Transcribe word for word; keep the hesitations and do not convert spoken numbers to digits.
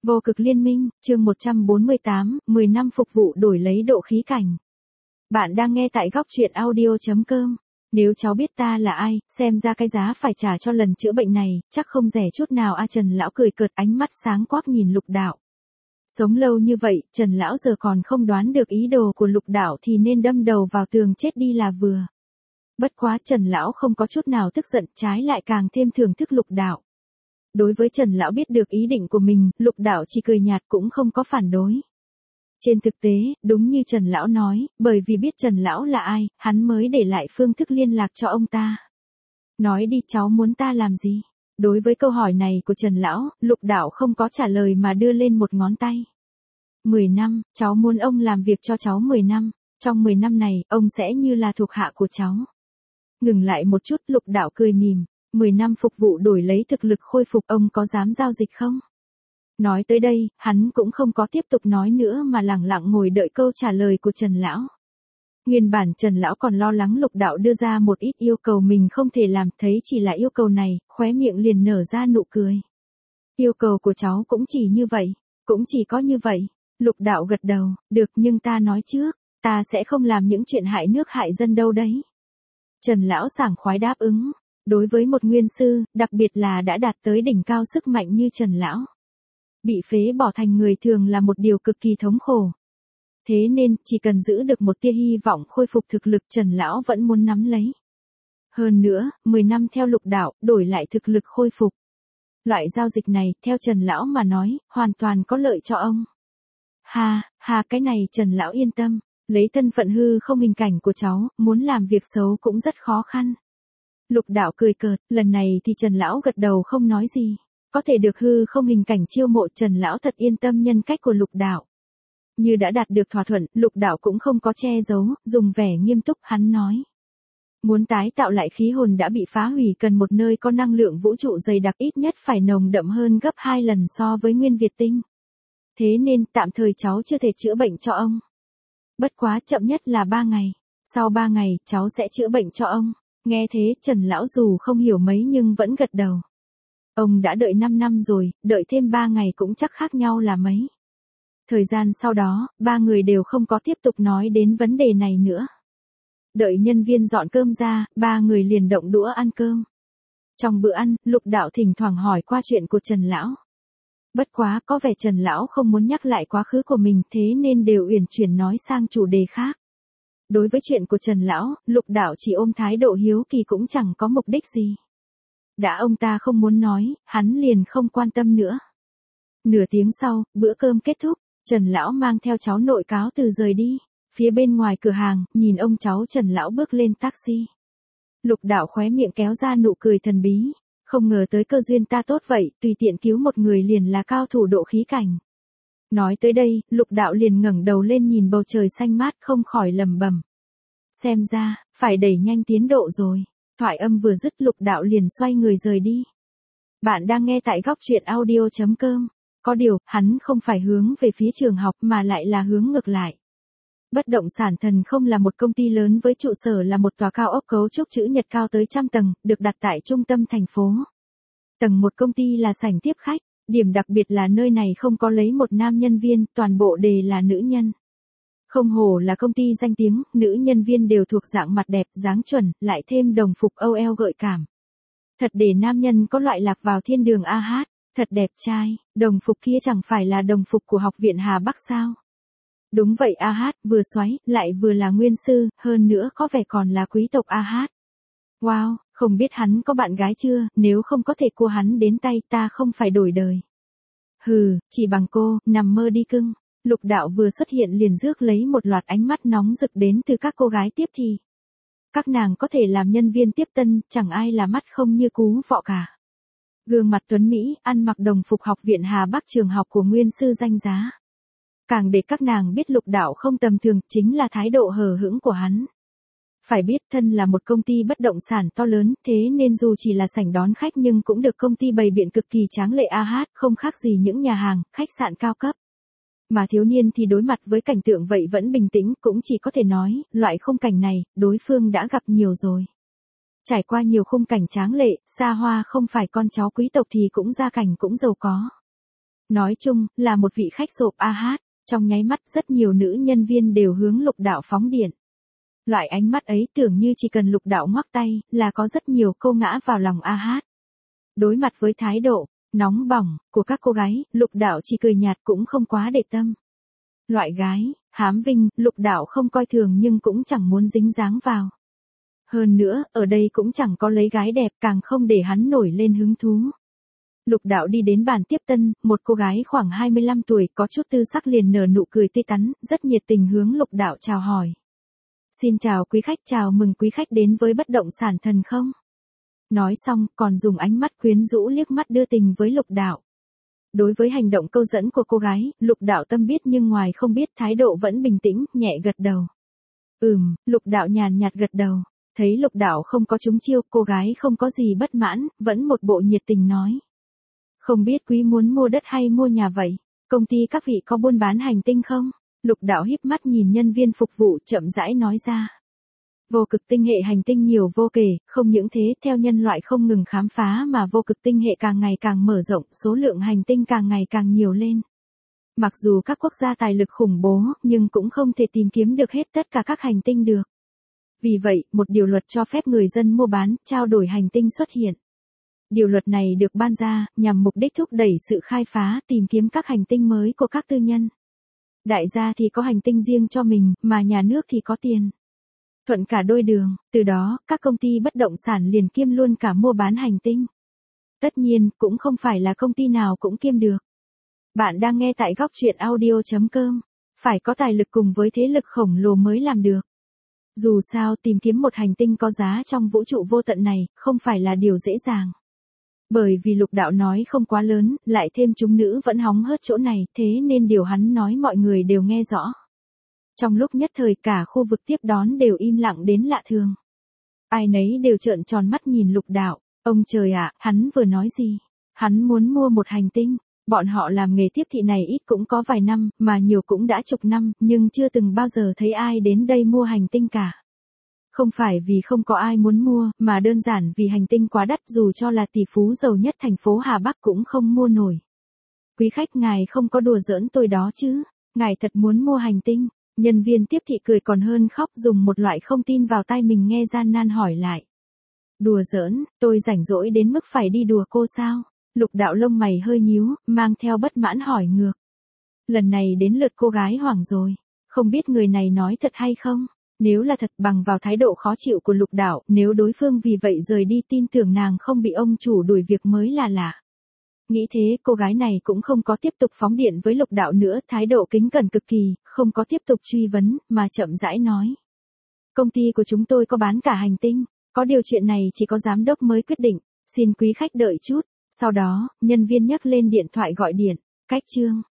Vô cực liên minh, chương một trăm bốn mươi tám, mười năm phục vụ đổi lấy độ khí cảnh. Bạn đang nghe tại góc truyện audio.com. Nếu cháu biết ta là ai, xem ra cái giá phải trả cho lần chữa bệnh này, chắc không rẻ chút nào a. Trần lão cười cợt, ánh mắt sáng quắc nhìn Lục Đạo. Sống lâu như vậy, Trần lão giờ còn không đoán được ý đồ của Lục Đạo thì nên đâm đầu vào tường chết đi là vừa. Bất quá Trần lão không có chút nào tức giận, trái lại càng thêm thưởng thức Lục Đạo. Đối với Trần lão biết được ý định của mình, Lục Đạo chỉ cười nhạt cũng không có phản đối. Trên thực tế, đúng như Trần lão nói, bởi vì biết Trần lão là ai, hắn mới để lại phương thức liên lạc cho ông ta. Nói đi, cháu muốn ta làm gì? Đối với câu hỏi này của Trần lão, Lục Đạo không có trả lời mà đưa lên một ngón tay. mười năm, cháu muốn ông làm việc cho cháu mười năm, trong mười năm này, ông sẽ như là thuộc hạ của cháu. Ngừng lại một chút, Lục Đạo cười mỉm. mười năm phục vụ đổi lấy thực lực khôi phục, ông có dám giao dịch không? Nói tới đây, hắn cũng không có tiếp tục nói nữa mà lẳng lặng ngồi đợi câu trả lời của Trần lão. Nguyên bản Trần lão còn lo lắng Lục Đạo đưa ra một ít yêu cầu mình không thể làm, thấy chỉ là yêu cầu này, khóe miệng liền nở ra nụ cười. Yêu cầu của cháu cũng chỉ như vậy, cũng chỉ có như vậy. Lục Đạo gật đầu, được, nhưng ta nói trước, ta sẽ không làm những chuyện hại nước hại dân đâu đấy. Trần lão sảng khoái đáp ứng. Đối với một nguyên sư, đặc biệt là đã đạt tới đỉnh cao sức mạnh như Trần lão, bị phế bỏ thành người thường là một điều cực kỳ thống khổ. Thế nên, chỉ cần giữ được một tia hy vọng khôi phục thực lực, Trần lão vẫn muốn nắm lấy. Hơn nữa, mười năm theo Lục Đạo, đổi lại thực lực khôi phục. Loại giao dịch này, theo Trần lão mà nói, hoàn toàn có lợi cho ông. Ha, ha, cái này Trần lão yên tâm, lấy thân phận hư không hình cảnh của cháu, muốn làm việc xấu cũng rất khó khăn. Lục Đạo cười cợt, lần này thì Trần lão gật đầu không nói gì. Có thể được hư không hình cảnh chiêu mộ, Trần lão thật yên tâm nhân cách của Lục Đạo. Như đã đạt được thỏa thuận, Lục Đạo cũng không có che giấu, dùng vẻ nghiêm túc hắn nói. Muốn tái tạo lại khí hồn đã bị phá hủy cần một nơi có năng lượng vũ trụ dày đặc, ít nhất phải nồng đậm hơn gấp hai lần so với nguyên Việt tinh. Thế nên tạm thời cháu chưa thể chữa bệnh cho ông. Bất quá chậm nhất là ba ngày. Sau ba ngày cháu sẽ chữa bệnh cho ông. Nghe thế, Trần lão dù không hiểu mấy nhưng vẫn gật đầu. Ông đã đợi năm năm rồi, đợi thêm ba ngày cũng chắc khác nhau là mấy. Thời gian sau đó, ba người đều không có tiếp tục nói đến vấn đề này nữa. Đợi nhân viên dọn cơm ra, ba người liền động đũa ăn cơm. Trong bữa ăn, Lục Đạo thỉnh thoảng hỏi qua chuyện của Trần lão. Bất quá, có vẻ Trần lão không muốn nhắc lại quá khứ của mình, thế nên đều uyển chuyển nói sang chủ đề khác. Đối với chuyện của Trần lão, Lục Đạo chỉ ôm thái độ hiếu kỳ cũng chẳng có mục đích gì. Đã ông ta không muốn nói, hắn liền không quan tâm nữa. Nửa tiếng sau, bữa cơm kết thúc, Trần lão mang theo cháu nội cáo từ rời đi. Phía bên ngoài cửa hàng, nhìn ông cháu Trần lão bước lên taxi. Lục Đạo khóe miệng kéo ra nụ cười thần bí. Không ngờ tới cơ duyên ta tốt vậy, tùy tiện cứu một người liền là cao thủ độ khí cảnh. Nói tới đây, Lục Đạo liền ngẩng đầu lên nhìn bầu trời xanh mát, không khỏi lẩm bẩm. Xem ra, phải đẩy nhanh tiến độ rồi. Thoại âm vừa dứt, Lục Đạo liền xoay người rời đi. Bạn đang nghe tại góc truyện audio.com. Có điều, hắn không phải hướng về phía trường học mà lại là hướng ngược lại. Bất động sản Thần Không là một công ty lớn với trụ sở là một tòa cao ốc cấu trúc chữ nhật cao tới trăm tầng, được đặt tại trung tâm thành phố. Tầng một công ty là sảnh tiếp khách. Điểm đặc biệt là nơi này không có lấy một nam nhân viên, toàn bộ đều là nữ nhân. Không hổ là công ty danh tiếng, nữ nhân viên đều thuộc dạng mặt đẹp, dáng chuẩn, lại thêm đồng phục âu eo gợi cảm. Thật để nam nhân có loại lạc vào thiên đường a hát, thật đẹp trai, đồng phục kia chẳng phải là đồng phục của học viện Hà Bắc sao? Đúng vậy a hát, vừa xoáy, lại vừa là nguyên sư, hơn nữa có vẻ còn là quý tộc a hát. Wow, không biết hắn có bạn gái chưa, nếu không có thể cua hắn đến tay ta không phải đổi đời. Hừ, chỉ bằng cô, nằm mơ đi cưng. Lục Đạo vừa xuất hiện liền rước lấy một loạt ánh mắt nóng rực đến từ các cô gái tiếp thì. Các nàng có thể làm nhân viên tiếp tân, chẳng ai là mắt không như cú vọ cả. Gương mặt tuấn Mỹ, ăn mặc đồng phục học viện Hà Bắc, trường học của nguyên sư danh giá. Càng để các nàng biết Lục Đạo không tầm thường, chính là thái độ hờ hững của hắn. Phải biết thân là một công ty bất động sản to lớn, thế nên dù chỉ là sảnh đón khách nhưng cũng được công ty bày biện cực kỳ tráng lệ a hát, không khác gì những nhà hàng, khách sạn cao cấp. Mà thiếu niên thì đối mặt với cảnh tượng vậy vẫn bình tĩnh, cũng chỉ có thể nói, loại khung cảnh này, đối phương đã gặp nhiều rồi. Trải qua nhiều khung cảnh tráng lệ, xa hoa, không phải con cháu quý tộc thì cũng gia cảnh cũng giàu có. Nói chung, là một vị khách sộp a hát, trong nháy mắt rất nhiều nữ nhân viên đều hướng Lục Đạo phóng điện. Loại ánh mắt ấy tưởng như chỉ cần Lục Đạo ngoắc tay, là có rất nhiều cô ngã vào lòng a hát. Đối mặt với thái độ nóng bỏng của các cô gái, Lục Đạo chỉ cười nhạt cũng không quá để tâm. Loại gái hám vinh, Lục Đạo không coi thường nhưng cũng chẳng muốn dính dáng vào. Hơn nữa, ở đây cũng chẳng có lấy gái đẹp, càng không để hắn nổi lên hứng thú. Lục Đạo đi đến bàn tiếp tân, một cô gái khoảng hai mươi lăm tuổi có chút tư sắc liền nở nụ cười tươi tắn, rất nhiệt tình hướng Lục Đạo chào hỏi. Xin chào quý khách, chào mừng quý khách đến với bất động sản Thần Không. Nói xong, còn dùng ánh mắt quyến rũ liếc mắt đưa tình với Lục Đạo. Đối với hành động câu dẫn của cô gái, Lục Đạo tâm biết nhưng ngoài không biết thái độ vẫn bình tĩnh, nhẹ gật đầu. Ừm, Lục Đạo nhàn nhạt gật đầu. Thấy Lục Đạo không có trúng chiêu, cô gái không có gì bất mãn, vẫn một bộ nhiệt tình nói. Không biết quý muốn mua đất hay mua nhà vậy? Công ty các vị có buôn bán hành tinh không? Lục Đạo híp mắt nhìn nhân viên phục vụ chậm rãi nói ra. Vô cực tinh hệ hành tinh nhiều vô kể, không những thế theo nhân loại không ngừng khám phá mà vô cực tinh hệ càng ngày càng mở rộng, số lượng hành tinh càng ngày càng nhiều lên. Mặc dù các quốc gia tài lực khủng bố, nhưng cũng không thể tìm kiếm được hết tất cả các hành tinh được. Vì vậy, một điều luật cho phép người dân mua bán, trao đổi hành tinh xuất hiện. Điều luật này được ban ra, nhằm mục đích thúc đẩy sự khai phá, tìm kiếm các hành tinh mới của các tư nhân. Đại gia thì có hành tinh riêng cho mình, mà nhà nước thì có tiền. Thuận cả đôi đường, từ đó, các công ty bất động sản liền kiêm luôn cả mua bán hành tinh. Tất nhiên, cũng không phải là công ty nào cũng kiêm được. Bạn đang nghe tại góc truyện audio chấm com, phải có tài lực cùng với thế lực khổng lồ mới làm được. Dù sao tìm kiếm một hành tinh có giá trong vũ trụ vô tận này, không phải là điều dễ dàng. Bởi vì Lục Đạo nói không quá lớn, lại thêm chúng nữ vẫn hóng hớt chỗ này, thế nên điều hắn nói mọi người đều nghe rõ. Trong lúc nhất thời cả khu vực tiếp đón đều im lặng đến lạ thường. Ai nấy đều trợn tròn mắt nhìn Lục Đạo, ông trời ạ, hắn vừa nói gì? Hắn muốn mua một hành tinh. Bọn họ làm nghề tiếp thị này ít cũng có vài năm, mà nhiều cũng đã chục năm, nhưng chưa từng bao giờ thấy ai đến đây mua hành tinh cả. Không phải vì không có ai muốn mua, mà đơn giản vì hành tinh quá đắt, dù cho là tỷ phú giàu nhất thành phố Hà Bắc cũng không mua nổi. Quý khách ngài không có đùa giỡn tôi đó chứ? Ngài thật muốn mua hành tinh? Nhân viên tiếp thị cười còn hơn khóc, dùng một loại không tin vào tai mình nghe gian nan hỏi lại. Đùa giỡn, tôi rảnh rỗi đến mức phải đi đùa cô sao? Lục Đạo lông mày hơi nhíu, mang theo bất mãn hỏi ngược. Lần này đến lượt cô gái hoảng rồi, không biết người này nói thật hay không? Nếu là thật, bằng vào thái độ khó chịu của Lục Đạo, nếu đối phương vì vậy rời đi, tin tưởng nàng không bị ông chủ đuổi việc mới là lạ. Nghĩ thế, cô gái này cũng không có tiếp tục phóng điện với Lục Đạo nữa, thái độ kính cẩn cực kỳ, không có tiếp tục truy vấn, mà chậm rãi nói. Công ty của chúng tôi có bán cả hành tinh, có điều chuyện này chỉ có giám đốc mới quyết định, xin quý khách đợi chút. Sau đó, nhân viên nhấc lên điện thoại gọi điện, cách chương.